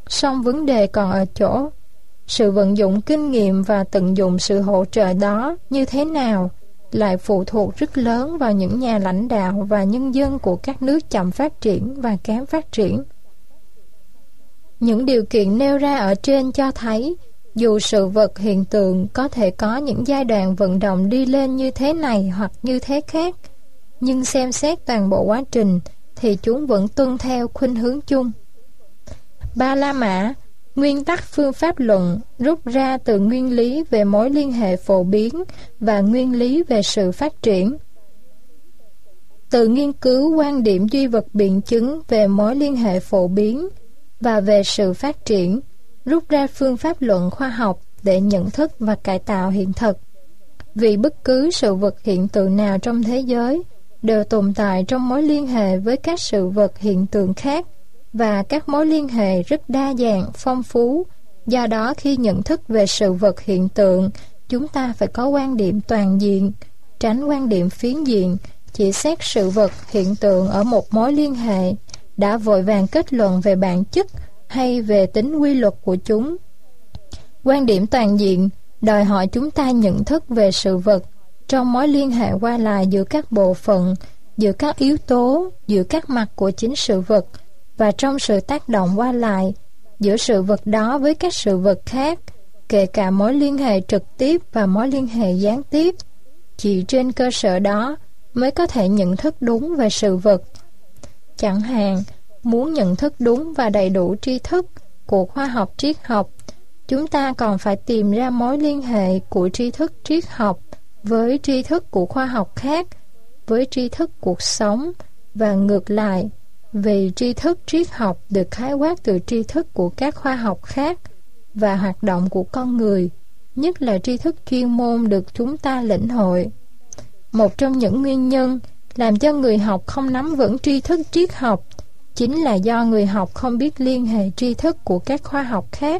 Song vấn đề còn ở chỗ sự vận dụng kinh nghiệm và tận dụng sự hỗ trợ đó như thế nào lại phụ thuộc rất lớn vào những nhà lãnh đạo và nhân dân của các nước chậm phát triển và kém phát triển. Những điều kiện nêu ra ở trên cho thấy dù sự vật hiện tượng có thể có những giai đoạn vận động đi lên như thế này hoặc như thế khác, nhưng xem xét toàn bộ quá trình thì chúng vẫn tuân theo khuynh hướng chung. Ba La Mã, nguyên tắc phương pháp luận rút ra từ nguyên lý về mối liên hệ phổ biến và nguyên lý về sự phát triển. Từ nghiên cứu quan điểm duy vật biện chứng về mối liên hệ phổ biến và về sự phát triển, rút ra phương pháp luận khoa học để nhận thức và cải tạo hiện thực. Vì bất cứ sự vật hiện tượng nào trong thế giới đều tồn tại trong mối liên hệ với các sự vật hiện tượng khác, và các mối liên hệ rất đa dạng, phong phú. Do đó khi nhận thức về sự vật hiện tượng, chúng ta phải có quan điểm toàn diện, tránh quan điểm phiến diện, chỉ xét sự vật hiện tượng ở một mối liên hệ, đã vội vàng kết luận về bản chất hay về tính quy luật của chúng. Quan điểm toàn diện đòi hỏi chúng ta nhận thức về sự vật trong mối liên hệ qua lại giữa các bộ phận, giữa các yếu tố, giữa các mặt của chính sự vật, và trong sự tác động qua lại giữa sự vật đó với các sự vật khác, kể cả mối liên hệ trực tiếp và mối liên hệ gián tiếp. Chỉ trên cơ sở đó mới có thể nhận thức đúng về sự vật. Chẳng hạn, muốn nhận thức đúng và đầy đủ tri thức của khoa học triết học, chúng ta còn phải tìm ra mối liên hệ của tri thức triết học với tri thức của khoa học khác, với tri thức cuộc sống, và ngược lại, vì tri thức triết học được khái quát từ tri thức của các khoa học khác và hoạt động của con người, nhất là tri thức chuyên môn được chúng ta lĩnh hội. Một trong những nguyên nhân làm cho người học không nắm vững tri thức triết học chính là do người học không biết liên hệ tri thức của các khoa học khác.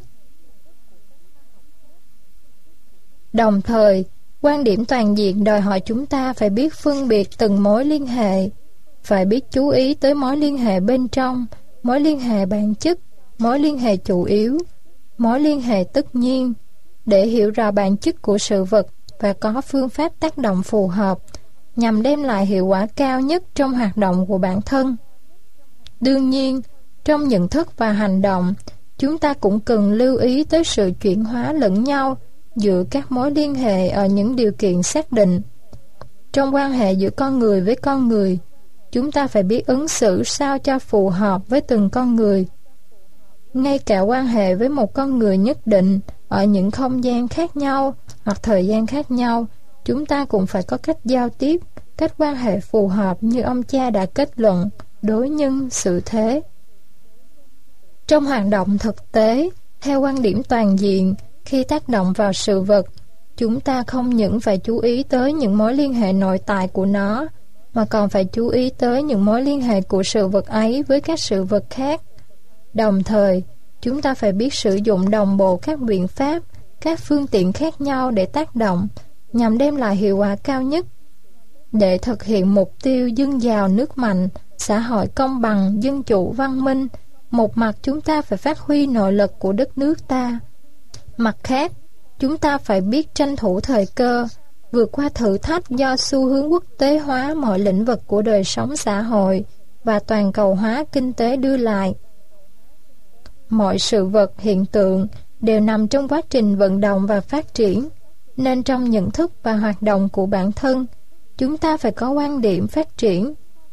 Đồng thời, quan điểm toàn diện đòi hỏi chúng ta phải biết phân biệt từng mối liên hệ, phải biết chú ý tới mối liên hệ bên trong, mối liên hệ bản chất, mối liên hệ chủ yếu, mối liên hệ tất nhiên, để hiểu rõ bản chất của sự vật và có phương pháp tác động phù hợp, nhằm đem lại hiệu quả cao nhất trong hoạt động của bản thân. Đương nhiên, trong nhận thức và hành động, chúng ta cũng cần lưu ý tới sự chuyển hóa lẫn nhau giữa các mối liên hệ ở những điều kiện xác định. Trong quan hệ giữa con người với con người, chúng ta phải biết ứng xử sao cho phù hợp với từng con người. Ngay cả quan hệ với một con người nhất định ở những không gian khác nhau hoặc thời gian khác nhau, chúng ta cũng phải có cách giao tiếp, cách quan hệ phù hợp như ông cha đã kết luận, đối nhân xử thế. Trong hoạt động thực tế, theo quan điểm toàn diện, khi tác động vào sự vật, chúng ta không những phải chú ý tới những mối liên hệ nội tại của nó, mà còn phải chú ý tới những mối liên hệ của sự vật ấy với các sự vật khác. Đồng thời, chúng ta phải biết sử dụng đồng bộ các biện pháp, các phương tiện khác nhau để tác động, nhằm đem lại hiệu quả cao nhất. Để thực hiện mục tiêu dân giàu nước mạnh, xã hội công bằng, dân chủ văn minh, một mặt chúng ta phải phát huy nội lực của đất nước ta. Mặt khác, chúng ta phải biết tranh thủ thời cơ, vượt qua thử thách do xu hướng quốc tế hóa mọi lĩnh vực của đời sống xã hội và toàn cầu hóa kinh tế đưa lại. Mọi sự vật hiện tượng đều nằm trong quá trình vận động và phát triển, nên trong nhận thức và hoạt động của bản thân, chúng ta phải có quan điểm phát triển.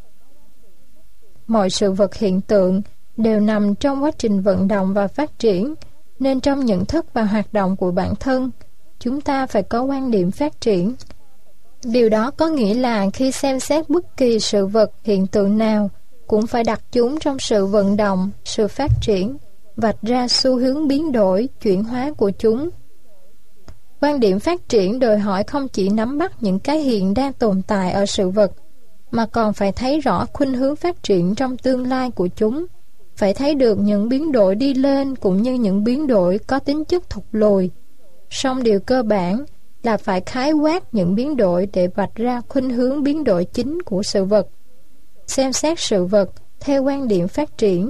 Mọi sự vật hiện tượng đều nằm trong quá trình vận động và phát triển, nên trong nhận thức và hoạt động của bản thân, chúng ta phải có quan điểm phát triển. Điều đó có nghĩa là khi xem xét bất kỳ sự vật hiện tượng nào, cũng phải đặt chúng trong sự vận động, sự phát triển, vạch ra xu hướng biến đổi, chuyển hóa của chúng. Quan điểm phát triển đòi hỏi không chỉ nắm bắt những cái hiện đang tồn tại ở sự vật, mà còn phải thấy rõ khuynh hướng phát triển trong tương lai của chúng, phải thấy được những biến đổi đi lên cũng như những biến đổi có tính chất thụt lùi. Song điều cơ bản là phải khái quát những biến đổi để vạch ra khuynh hướng biến đổi chính của sự vật. Xem xét sự vật theo quan điểm phát triển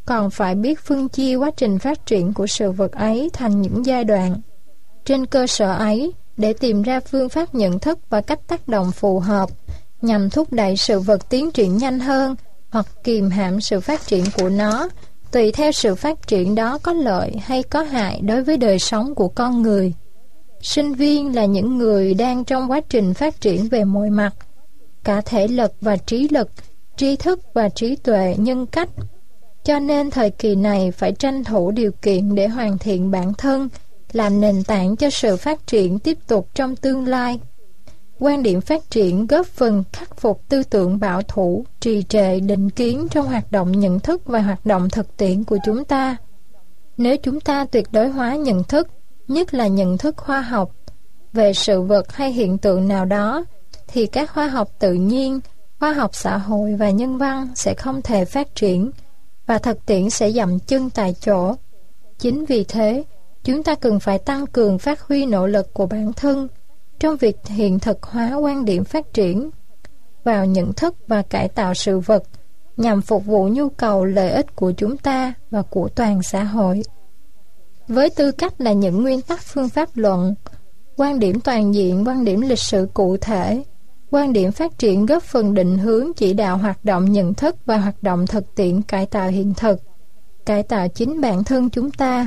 còn phải biết phân chia quá trình phát triển của sự vật ấy thành những giai đoạn. Trên cơ sở ấy, để tìm ra phương pháp nhận thức và cách tác động phù hợp, nhằm thúc đẩy sự vật tiến triển nhanh hơn hoặc kìm hãm sự phát triển của nó, tùy theo sự phát triển đó có lợi hay có hại đối với đời sống của con người. Sinh viên là những người đang trong quá trình phát triển về mọi mặt, cả thể lực và trí lực, tri thức và trí tuệ, nhân cách. Cho nên thời kỳ này phải tranh thủ điều kiện để hoàn thiện bản thân, làm nền tảng cho sự phát triển tiếp tục trong tương lai. Quan điểm phát triển góp phần khắc phục tư tưởng bảo thủ, trì trệ, định kiến trong hoạt động nhận thức và hoạt động thực tiễn của chúng ta. Nếu chúng ta tuyệt đối hóa nhận thức, nhất là nhận thức khoa học, về sự vật hay hiện tượng nào đó, thì các khoa học tự nhiên, khoa học xã hội và nhân văn sẽ không thể phát triển, và thực tiễn sẽ dậm chân tại chỗ. Chính vì thế, chúng ta cần phải tăng cường phát huy nỗ lực của bản thân trong việc hiện thực hóa quan điểm phát triển vào nhận thức và cải tạo sự vật, nhằm phục vụ nhu cầu lợi ích của chúng ta và của toàn xã hội. Với tư cách là những nguyên tắc phương pháp luận, quan điểm toàn diện, quan điểm lịch sử cụ thể, quan điểm phát triển góp phần định hướng chỉ đạo hoạt động nhận thức và hoạt động thực tiễn cải tạo hiện thực, cải tạo chính bản thân chúng ta.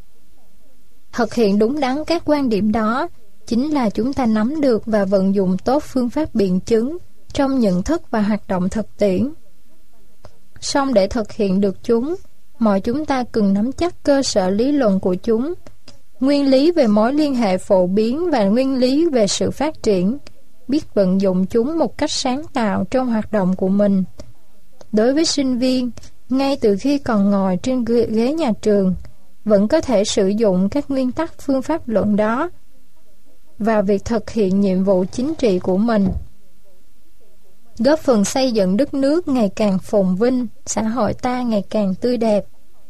Thực hiện đúng đắn các quan điểm đó chính là chúng ta nắm được và vận dụng tốt phương pháp biện chứng trong nhận thức và hoạt động thực tiễn. Song để thực hiện được chúng, mọi chúng ta cần nắm chắc cơ sở lý luận của chúng, nguyên lý về mối liên hệ phổ biến và nguyên lý về sự phát triển, biết vận dụng chúng một cách sáng tạo trong hoạt động của mình. Đối với sinh viên, ngay từ khi còn ngồi trên ghế nhà trường, vẫn có thể sử dụng các nguyên tắc phương pháp luận đó vào việc thực hiện nhiệm vụ chính trị của mình, góp phần xây dựng đất nước ngày càng phồn vinh, xã hội ta ngày càng tươi đẹp.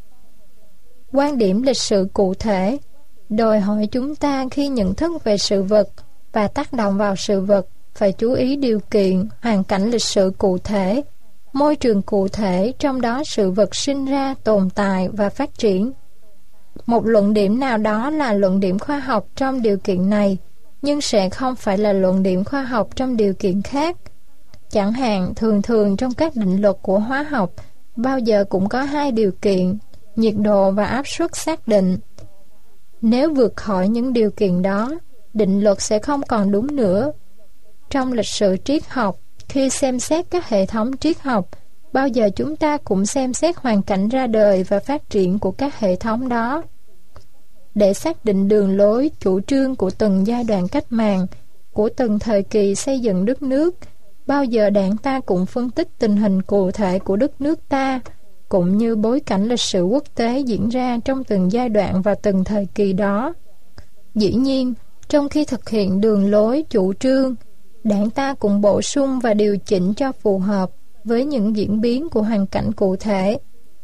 Quan điểm lịch sử cụ thể đòi hỏi chúng ta khi nhận thức về sự vật và tác động vào sự vật phải chú ý điều kiện, hoàn cảnh lịch sử cụ thể, môi trường cụ thể trong đó sự vật sinh ra, tồn tại và phát triển. Một luận điểm nào đó là luận điểm khoa học trong điều kiện này, nhưng sẽ không phải là luận điểm khoa học trong điều kiện khác. Chẳng hạn, thường trong các định luật của hóa học, bao giờ cũng có hai điều kiện, nhiệt độ và áp suất xác định. Nếu vượt khỏi những điều kiện đó, định luật sẽ không còn đúng nữa. Trong lịch sử triết học, khi xem xét các hệ thống triết học, bao giờ chúng ta cũng xem xét hoàn cảnh ra đời và phát triển của các hệ thống đó. Để xác định đường lối, chủ trương của từng giai đoạn cách mạng, của từng thời kỳ xây dựng đất nước, bao giờ đảng ta cũng phân tích tình hình cụ thể của đất nước ta, cũng như bối cảnh lịch sử quốc tế diễn ra trong từng giai đoạn và từng thời kỳ đó. Dĩ nhiên, trong khi thực hiện đường lối, chủ trương, đảng ta cũng bổ sung và điều chỉnh cho phù hợp với những diễn biến của hoàn cảnh cụ thể.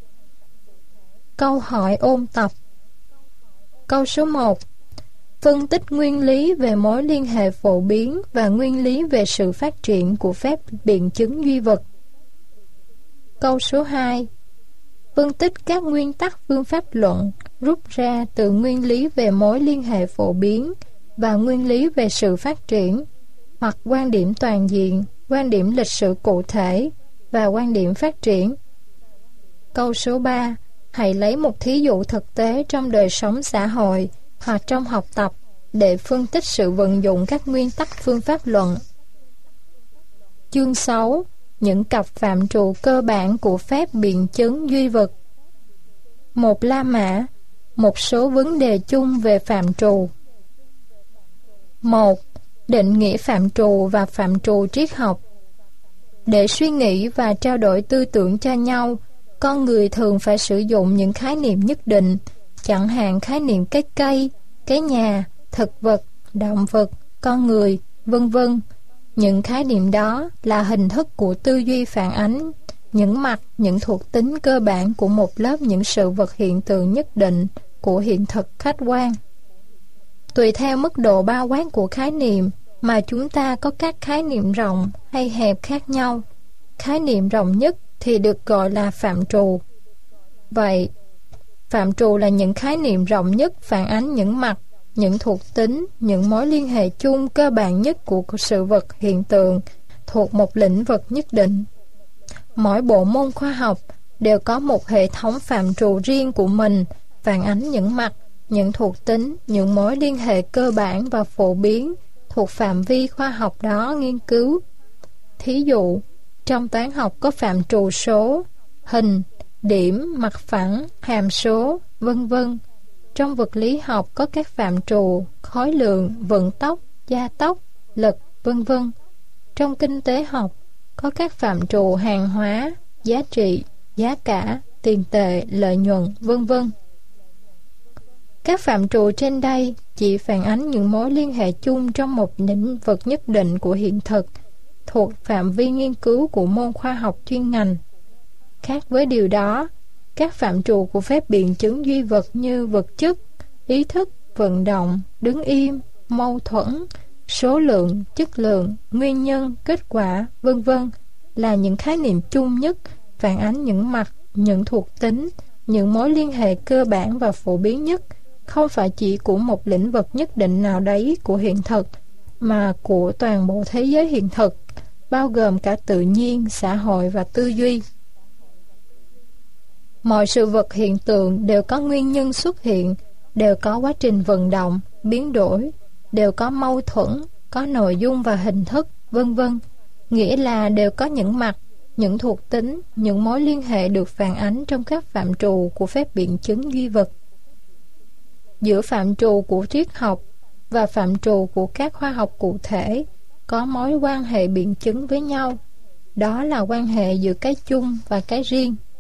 Câu hỏi ôn tập. Câu số 1. Phân tích nguyên lý về mối liên hệ phổ biến và nguyên lý về sự phát triển của phép biện chứng duy vật. Câu số 2. Phân tích các nguyên tắc phương pháp luận rút ra từ nguyên lý về mối liên hệ phổ biến và nguyên lý về sự phát triển, hoặc quan điểm toàn diện, quan điểm lịch sử cụ thể và quan điểm phát triển. Câu số 3. Hãy lấy một thí dụ thực tế trong đời sống xã hội hoặc trong học tập để phân tích sự vận dụng các nguyên tắc phương pháp luận. Chương 6. Những cặp phạm trù cơ bản của phép biện chứng duy vật. Một La Mã. Một số vấn đề chung về phạm trù. 1. Định nghĩa phạm trù và phạm trù triết học. Để suy nghĩ và trao đổi tư tưởng cho nhau, con người thường phải sử dụng những khái niệm nhất định, chẳng hạn khái niệm cái cây, cái nhà, thực vật, động vật, con người, vân vân. Những khái niệm đó là hình thức của tư duy phản ánh những mặt, những thuộc tính cơ bản của một lớp những sự vật hiện tượng nhất định của hiện thực khách quan. Tùy theo mức độ bao quát của khái niệm mà chúng ta có các khái niệm rộng hay hẹp khác nhau. Khái niệm rộng nhất thì được gọi là phạm trù. Vậy, phạm trù là những khái niệm rộng nhất phản ánh những mặt, những thuộc tính, những mối liên hệ chung cơ bản nhất của sự vật hiện tượng thuộc một lĩnh vực nhất định. Mỗi bộ môn khoa học đều có một hệ thống phạm trù riêng của mình, phản ánh những mặt, những thuộc tính, những mối liên hệ cơ bản và phổ biến thuộc phạm vi khoa học đó nghiên cứu. Thí dụ, trong toán học có phạm trù số, hình, điểm, mặt phẳng, hàm số, vân vân. Trong vật lý học có các phạm trù khối lượng, vận tốc, gia tốc, lực, vân vân. Trong kinh tế học có các phạm trù hàng hóa, giá trị, giá cả, tiền tệ, lợi nhuận, vân vân. Các phạm trù trên đây chỉ phản ánh những mối liên hệ chung trong một lĩnh vực nhất định của hiện thực, thuộc phạm vi nghiên cứu của môn khoa học chuyên ngành. Khác với điều đó, các phạm trù của phép biện chứng duy vật như vật chất, ý thức, vận động, đứng im, mâu thuẫn, số lượng, chất lượng, nguyên nhân, kết quả, vân vân là những khái niệm chung nhất, phản ánh những mặt, những thuộc tính, những mối liên hệ cơ bản và phổ biến nhất, không phải chỉ của một lĩnh vực nhất định nào đấy của hiện thực, mà của toàn bộ thế giới hiện thực, bao gồm cả tự nhiên, xã hội và tư duy. Mọi sự vật hiện tượng đều có nguyên nhân xuất hiện, đều có quá trình vận động, biến đổi, đều có mâu thuẫn, có nội dung và hình thức, vân vân. Nghĩa là đều có những mặt, những thuộc tính, những mối liên hệ được phản ánh trong các phạm trù của phép biện chứng duy vật. Giữa phạm trù của triết học và phạm trù của các khoa học cụ thể có mối quan hệ biện chứng với nhau. Đó là quan hệ giữa cái chung và cái riêng.